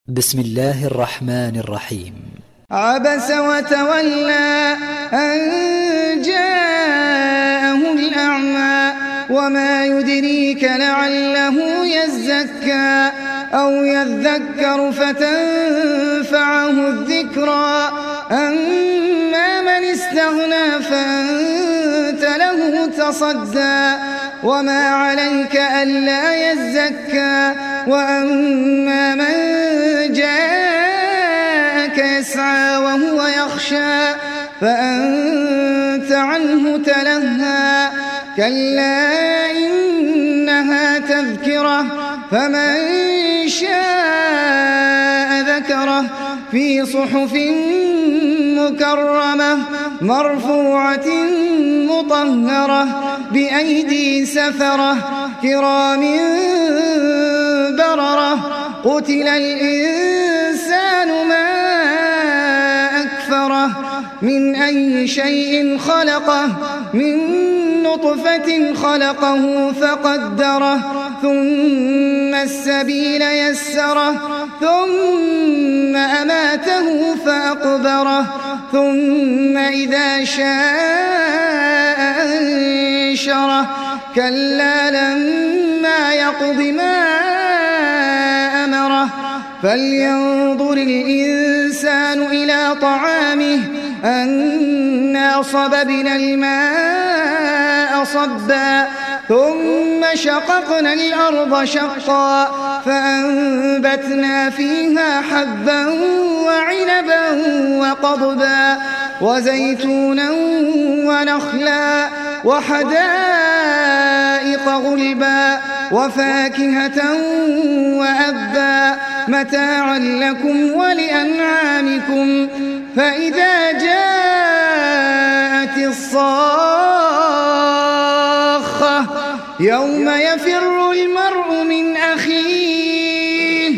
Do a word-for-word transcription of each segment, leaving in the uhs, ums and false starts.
بسم الله الرحمن الرحيم. عبس وتولى أن جاءه الأعمى وما يدريك لعله يزكى أو يذكر فتنفعه الذكرى أما من استغنى فأنت له تصدى وما عليك ألا يزكى وأما من جاءك يسعى وهو يخشى فأنت عنه تلهى كلا إنها تذكرة فمن شاء ذكره في صحف مكرمة مرفوعة مطهرة بأيدي سفرة كرام بررة قتل الإنسان ما أكفره من أي شيء خلقه من نطفة خلقه فقدره ثم السبيل يسره ثم أماته فأقبره ثم إذا شاء أنشره كلا لما يقض ما أمره فلينظر الإنسان إلى طعامه أنا صببنا الماء صبا ثم شققنا الأرض شقا فأنبتنا فيها حبا وعنبا وقضبا وزيتونا ونخلا وحدائق غلبا وفاكهة وأبا متاعا لكم ولأنعامكم فإذا جاءت الصاخة يوم يفر المرء من أخيه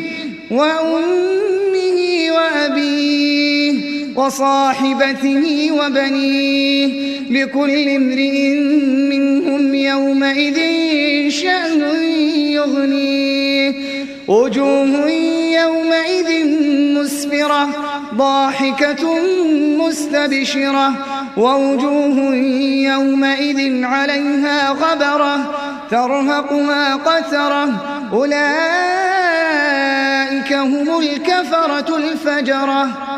وأمه وأبيه وصاحبته وبنيه لكل امرئ منهم يومئذ شأن يغنيه وجوه يومئذ مسفرة ضاحكة مستبشرة ووجوه يومئذ عليها غبرة ترهقها قترة أولئك هم الكفرة الفجرة.